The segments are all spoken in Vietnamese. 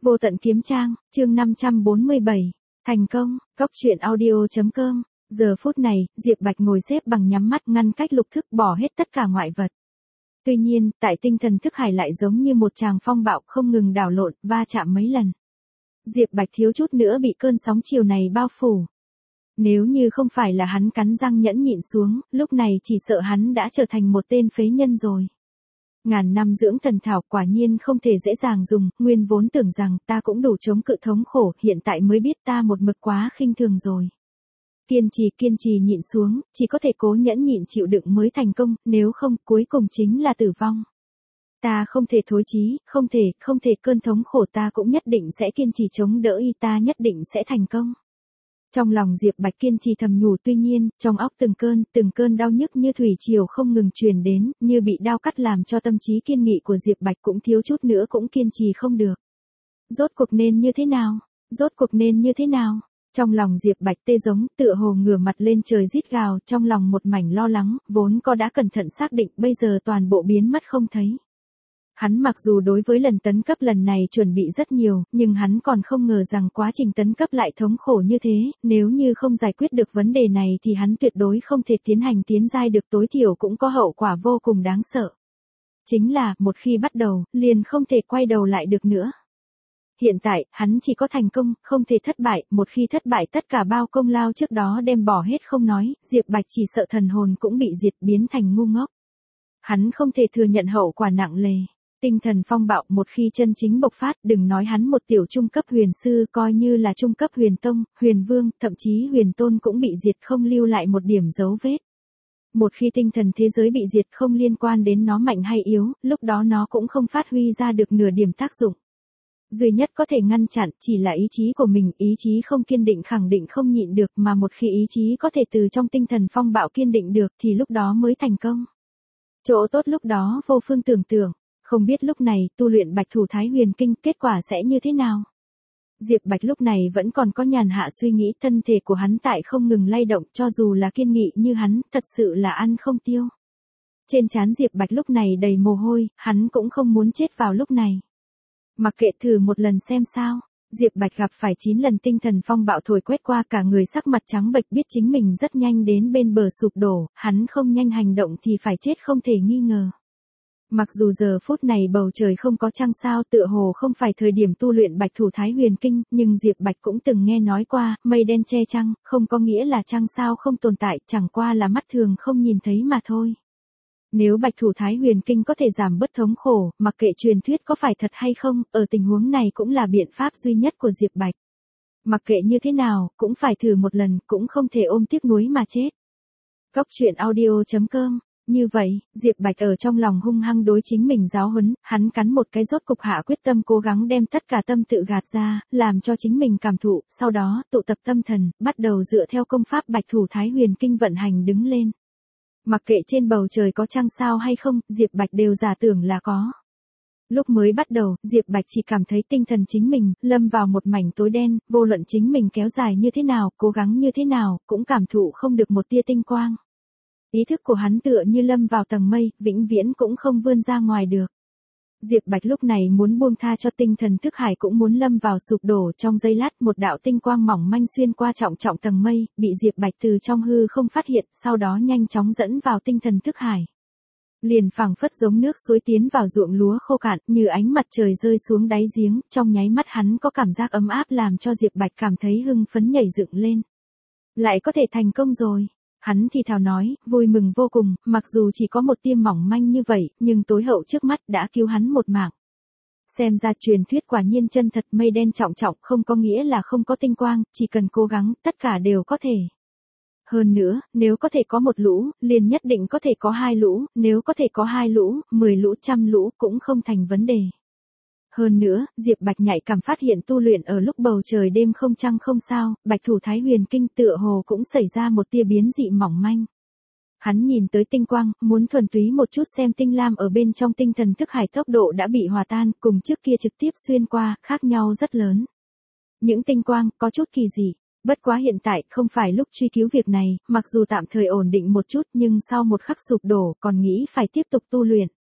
Vô tận kiếm trang, chương 547. Thành công, Cóc truyện audio.com. Giờ phút này, Diệp Bạch ngồi xếp bằng nhắm mắt ngăn cách lục thức bỏ hết tất cả ngoại vật. Tuy nhiên, tại tinh thần thức hải lại giống như một tràng phong bạo không ngừng đảo lộn, va chạm mấy lần. Diệp Bạch thiếu chút nữa bị cơn sóng chiều này bao phủ. Nếu như không phải là hắn cắn răng nhẫn nhịn xuống, lúc này chỉ sợ hắn đã trở thành một tên phế nhân rồi. Ngàn năm dưỡng thần thảo quả nhiên không thể dễ dàng dùng, nguyên vốn tưởng rằng ta cũng đủ chống cự thống khổ, hiện tại mới biết ta một mực quá khinh thường rồi. Kiên trì nhịn xuống, chỉ có thể cố nhẫn nhịn chịu đựng mới thành công, nếu không, cuối cùng chính là tử vong. Ta không thể thối chí, không thể cơn thống khổ ta cũng nhất định sẽ kiên trì chống đỡ y, ta nhất định sẽ thành công. Trong lòng Diệp Bạch kiên trì thầm nhủ, tuy nhiên, trong óc từng cơn đau nhức như thủy triều không ngừng truyền đến, như bị đao cắt làm cho tâm trí kiên nghị của Diệp Bạch cũng thiếu chút nữa cũng kiên trì không được. Rốt cuộc nên như thế nào? Trong lòng Diệp Bạch tê giống, tựa hồ ngửa mặt lên trời rít gào, trong lòng một mảnh lo lắng, vốn có đã cẩn thận xác định, bây giờ toàn bộ biến mất không thấy. Hắn mặc dù đối với lần tấn cấp lần này chuẩn bị rất nhiều, nhưng hắn còn không ngờ rằng quá trình tấn cấp lại thống khổ như thế, nếu như không giải quyết được vấn đề này thì hắn tuyệt đối không thể tiến hành tiến giai được, tối thiểu cũng có hậu quả vô cùng đáng sợ. Chính là, một khi bắt đầu, liền không thể quay đầu lại được nữa. Hiện tại, hắn chỉ có thành công, không thể thất bại, một khi thất bại tất cả bao công lao trước đó đem bỏ hết không nói, Diệp Bạch chỉ sợ thần hồn cũng bị diệt biến thành ngu ngốc. Hắn không thể thừa nhận hậu quả nặng nề. Tinh thần phong bạo một khi chân chính bộc phát, đừng nói hắn một tiểu trung cấp huyền sư, coi như là trung cấp huyền tông, huyền vương, thậm chí huyền tôn cũng bị diệt không lưu lại một điểm dấu vết. Một khi tinh thần thế giới bị diệt không liên quan đến nó mạnh hay yếu, lúc đó nó cũng không phát huy ra được nửa điểm tác dụng. Duy nhất có thể ngăn chặn chỉ là ý chí của mình, ý chí không kiên định khẳng định không nhịn được, mà một khi ý chí có thể từ trong tinh thần phong bạo kiên định được thì lúc đó mới thành công. Chỗ tốt lúc đó vô phương tưởng tượng. Không biết lúc này tu luyện Bạch Thủ Thái Huyền Kinh kết quả sẽ như thế nào? Diệp Bạch lúc này vẫn còn có nhàn hạ suy nghĩ, thân thể của hắn tại không ngừng lay động, cho dù là kiên nghị như hắn, thật sự là ăn không tiêu. Trên trán Diệp Bạch lúc này đầy mồ hôi, hắn cũng không muốn chết vào lúc này. Mặc kệ, thử một lần xem sao. Diệp Bạch gặp phải 9 lần tinh thần phong bạo thổi quét qua, cả người sắc mặt trắng bệch, biết chính mình rất nhanh đến bên bờ sụp đổ, hắn không nhanh hành động thì phải chết không thể nghi ngờ. Mặc dù giờ phút này bầu trời không có trăng sao, tựa hồ không phải thời điểm tu luyện Bạch Thủ Thái Huyền Kinh, nhưng Diệp Bạch cũng từng nghe nói qua, mây đen che trăng, không có nghĩa là trăng sao không tồn tại, chẳng qua là mắt thường không nhìn thấy mà thôi. Nếu Bạch Thủ Thái Huyền Kinh có thể giảm bớt thống khổ, mặc kệ truyền thuyết có phải thật hay không, ở tình huống này cũng là biện pháp duy nhất của Diệp Bạch. Mặc kệ như thế nào, cũng phải thử một lần, cũng không thể ôm tiếc nuối mà chết. Cóc truyện audio.com. Như vậy, Diệp Bạch ở trong lòng hung hăng đối chính mình giáo huấn, hắn cắn một cái rốt cục hạ quyết tâm cố gắng đem tất cả tâm tự gạt ra, làm cho chính mình cảm thụ, sau đó tụ tập tâm thần, bắt đầu dựa theo công pháp Bạch Thủ Thái Huyền Kinh vận hành đứng lên. Mặc kệ trên bầu trời có trăng sao hay không, Diệp Bạch đều giả tưởng là có. Lúc mới bắt đầu, Diệp Bạch chỉ cảm thấy tinh thần chính mình lâm vào một mảnh tối đen, vô luận chính mình kéo dài như thế nào, cố gắng như thế nào, cũng cảm thụ không được một tia tinh quang. Ý thức của hắn tựa như lâm vào tầng mây, vĩnh viễn cũng không vươn ra ngoài được. Diệp Bạch lúc này muốn buông tha cho tinh thần thức hải, cũng muốn lâm vào sụp đổ, trong giây lát một đạo tinh quang mỏng manh xuyên qua trọng tầng mây, bị Diệp Bạch từ trong hư không phát hiện, sau đó nhanh chóng dẫn vào tinh thần thức hải. Liền phảng phất giống nước suối tiến vào ruộng lúa khô cạn, như ánh mặt trời rơi xuống đáy giếng, trong nháy mắt hắn có cảm giác ấm áp làm cho Diệp Bạch cảm thấy hưng phấn nhảy dựng lên. Lại có thể thành công rồi. Hắn thì thào nói, vui mừng vô cùng, mặc dù chỉ có một tia mỏng manh như vậy, nhưng tối hậu trước mắt đã cứu hắn một mạng. Xem ra truyền thuyết quả nhiên chân thật, mây đen trọng không có nghĩa là không có tinh quang, chỉ cần cố gắng, tất cả đều có thể. Hơn nữa, nếu có thể có một lũ, liền nhất định có thể có 2 lũ, nếu có thể có 2 lũ, 10 lũ, 100 lũ cũng không thành vấn đề. Hơn nữa, Diệp Bạch nhạy cảm phát hiện tu luyện ở lúc bầu trời đêm không trăng không sao, Bạch Thủ Thái Huyền Kinh tựa hồ cũng xảy ra một tia biến dị mỏng manh. Hắn nhìn tới tinh quang, muốn thuần túy một chút xem tinh lam ở bên trong tinh thần thức hải tốc độ đã bị hòa tan, cùng trước kia trực tiếp xuyên qua, khác nhau rất lớn. Những tinh quang, có chút kỳ dị. Bất quá hiện tại, không phải lúc truy cứu việc này, mặc dù tạm thời ổn định một chút nhưng sau một khắc sụp đổ, còn nghĩ phải tiếp tục tu luyện.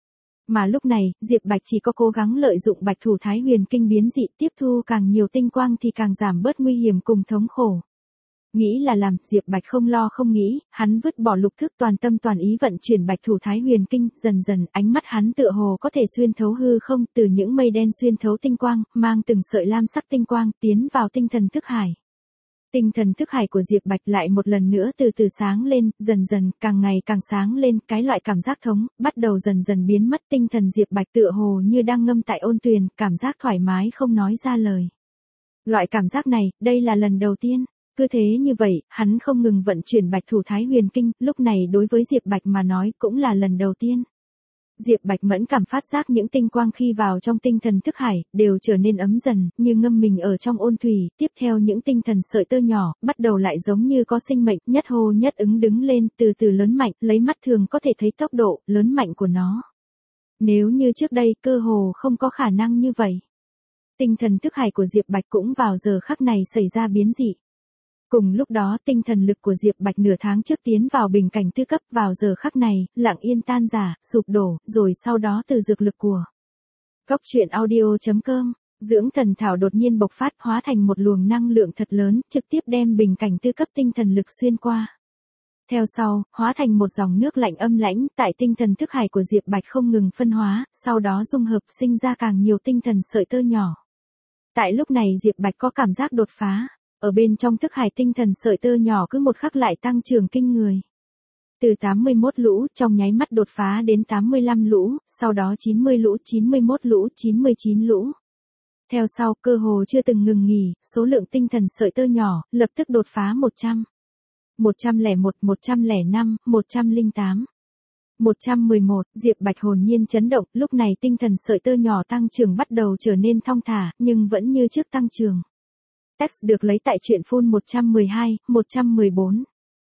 Mà lúc này, Diệp Bạch chỉ có cố gắng lợi dụng Bạch Thủ Thái Huyền Kinh biến dị tiếp thu càng nhiều tinh quang thì càng giảm bớt nguy hiểm cùng thống khổ. Nghĩ là làm, Diệp Bạch không lo không nghĩ, hắn vứt bỏ lục thức toàn tâm toàn ý vận chuyển Bạch Thủ Thái Huyền Kinh, dần dần ánh mắt hắn tựa hồ có thể xuyên thấu hư không, từ những mây đen xuyên thấu tinh quang, mang từng sợi lam sắc tinh quang tiến vào tinh thần thức hải. Tinh thần thức hải của Diệp Bạch lại một lần nữa từ từ sáng lên, dần dần, càng ngày càng sáng lên, cái loại cảm giác thống, bắt đầu dần dần biến mất, tinh thần Diệp Bạch tựa hồ như đang ngâm tại ôn tuyền, cảm giác thoải mái không nói ra lời. Loại cảm giác này, đây là lần đầu tiên. Cứ thế như vậy, hắn không ngừng vận chuyển Bạch Thủ Thái Huyền Kinh, lúc này đối với Diệp Bạch mà nói cũng là lần đầu tiên. Diệp Bạch mẫn cảm phát giác những tinh quang khi vào trong tinh thần thức hải, đều trở nên ấm dần, như ngâm mình ở trong ôn thủy, tiếp theo những tinh thần sợi tơ nhỏ, bắt đầu lại giống như có sinh mệnh, nhất hô nhất ứng đứng lên, từ từ lớn mạnh, lấy mắt thường có thể thấy tốc độ, lớn mạnh của nó. Nếu như trước đây, cơ hồ không có khả năng như vậy. Tinh thần thức hải của Diệp Bạch cũng vào giờ khắc này xảy ra biến dị. Cùng lúc đó tinh thần lực của Diệp Bạch nửa tháng trước tiến vào bình cảnh tư cấp vào giờ khắc này, lặng yên tan rã, sụp đổ, rồi sau đó từ dược lực của Cốc truyện audio.com, dưỡng thần thảo đột nhiên bộc phát hóa thành một luồng năng lượng thật lớn, trực tiếp đem bình cảnh tư cấp tinh thần lực xuyên qua. Theo sau, hóa thành một dòng nước lạnh âm lãnh, tại tinh thần thức hải của Diệp Bạch không ngừng phân hóa, sau đó dung hợp sinh ra càng nhiều tinh thần sợi tơ nhỏ. Tại lúc này Diệp Bạch có cảm giác đột phá. Ở bên trong thức hải tinh thần sợi tơ nhỏ cứ một khắc lại tăng trưởng kinh người. Từ 81 lũ trong nháy mắt đột phá đến 85 lũ, sau đó 90 lũ, 91 lũ, 99 lũ. Theo sau cơ hồ chưa từng ngừng nghỉ, số lượng tinh thần sợi tơ nhỏ lập tức đột phá 100. 101, 105, 108. 111, Diệp Bạch hồn nhiên chấn động, lúc này tinh thần sợi tơ nhỏ tăng trưởng bắt đầu trở nên thong thả, nhưng vẫn như trước tăng trưởng. Text được lấy tại truyện phun 112, 114,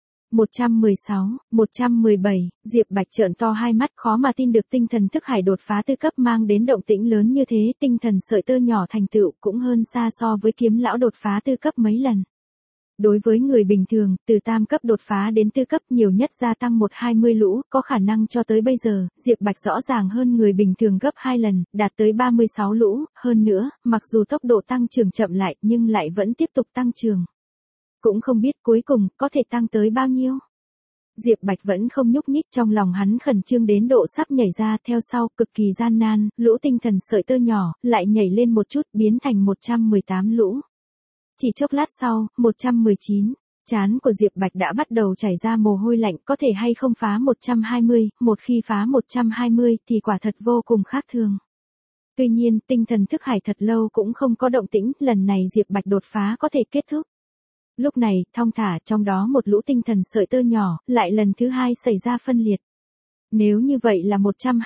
116, 117, Diệp Bạch trợn to hai mắt khó mà tin được tinh thần thức hải đột phá tư cấp mang đến động tĩnh lớn như thế, tinh thần sợi tơ nhỏ thành tựu cũng hơn xa so với kiếm lão đột phá tư cấp mấy lần. Đối với người bình thường, từ tam cấp đột phá đến tư cấp nhiều nhất gia tăng 1-20 lũ, có khả năng cho tới bây giờ, Diệp Bạch rõ ràng hơn người bình thường gấp 2 lần, đạt tới 36 lũ, hơn nữa, mặc dù tốc độ tăng trưởng chậm lại nhưng lại vẫn tiếp tục tăng trưởng. Cũng không biết cuối cùng có thể tăng tới bao nhiêu. Diệp Bạch vẫn không nhúc nhích, trong lòng hắn khẩn trương đến độ sắp nhảy ra, theo sau cực kỳ gian nan, lũ tinh thần sợi tơ nhỏ lại nhảy lên một chút biến thành 118 lũ. Chỉ chốc lát sau, 119, trán của Diệp Bạch đã bắt đầu chảy ra mồ hôi lạnh, có thể hay không phá 120, một khi phá 120 thì quả thật vô cùng khác thường. Tuy nhiên, tinh thần thức hải thật lâu cũng không có động tĩnh, lần này Diệp Bạch đột phá có thể kết thúc. Lúc này, thong thả trong đó một lũ tinh thần sợi tơ nhỏ, lại lần thứ hai xảy ra phân liệt. Nếu như vậy là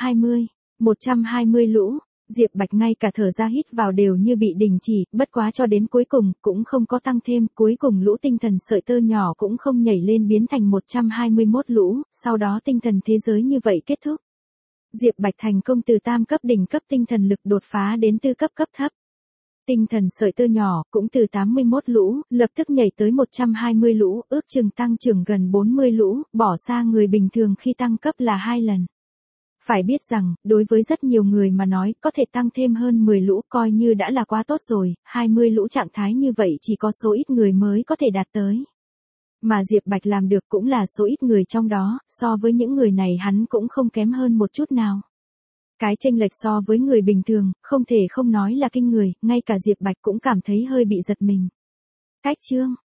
120 lũ. Diệp Bạch ngay cả thở ra hít vào đều như bị đình chỉ, bất quá cho đến cuối cùng, cũng không có tăng thêm, cuối cùng lũ tinh thần sợi tơ nhỏ cũng không nhảy lên biến thành 121 lũ, sau đó tinh thần thế giới như vậy kết thúc. Diệp Bạch thành công từ tam cấp đỉnh cấp tinh thần lực đột phá đến tư cấp cấp thấp. Tinh thần sợi tơ nhỏ cũng từ 81 lũ, lập tức nhảy tới 120 lũ, ước chừng tăng trưởng gần 40 lũ, bỏ xa người bình thường khi tăng cấp là 2 lần. Phải biết rằng, đối với rất nhiều người mà nói, có thể tăng thêm hơn 10 lũ coi như đã là quá tốt rồi, 20 lũ trạng thái như vậy chỉ có số ít người mới có thể đạt tới. Mà Diệp Bạch làm được cũng là số ít người trong đó, so với những người này hắn cũng không kém hơn một chút nào. Cái chênh lệch so với người bình thường, không thể không nói là kinh người, ngay cả Diệp Bạch cũng cảm thấy hơi bị giật mình. Cách chương